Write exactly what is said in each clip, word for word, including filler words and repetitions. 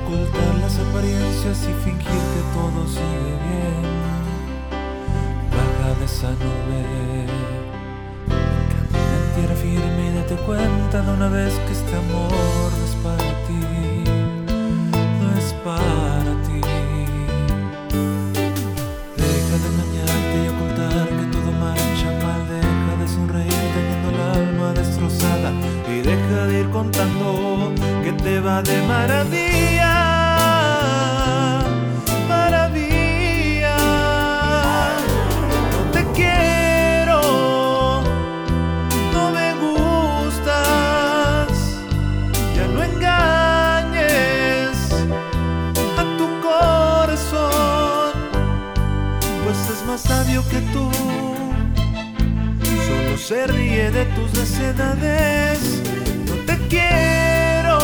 ocultar las apariencias y fingir que todo sigue bien. Baja de esa nube, camina en tierra firme y date cuenta de una vez que este amor no es para ti, no es para ti. Deja de engañarte y ocultar que todo marcha mal. Deja de sonreír teniendo el alma destrozada y deja de ir contando que te va de maravilla, maravilla. No te quiero, no me gustas, ya no engañes a tu corazón, pues es más sabio que tú, solo se ríe de tus necedades. No te quiero,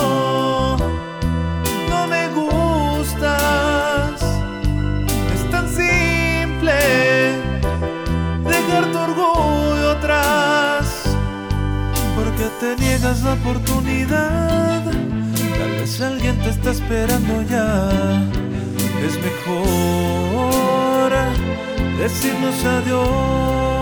no me gustas, es tan simple dejar tu orgullo atrás, porque te niegas la oportunidad. Tal vez alguien te está esperando ya. Es mejor decirnos adiós.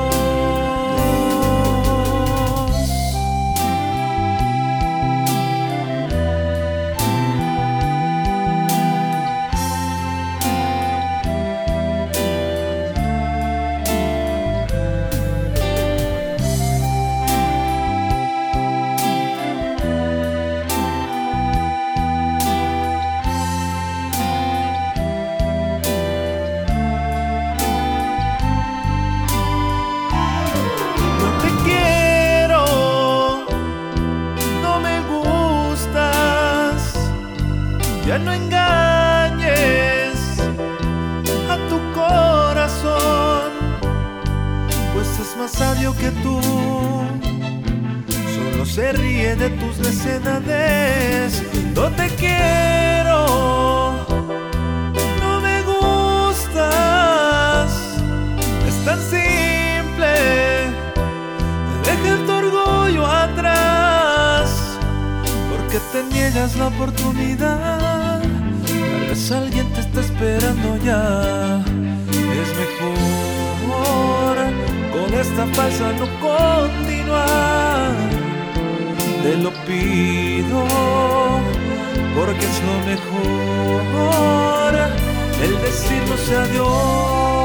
Ya no engañes a tu corazón, pues es más sabio que tú, solo se ríe de tus necedades. No te quiero, no me gustas, es tan simple dejar tu orgullo atrás, porque te niegas la oportunidad. Tal vez alguien te está esperando ya. Es mejor con esta falsa no continuar. Te lo pido porque es lo mejor el decirnos adiós.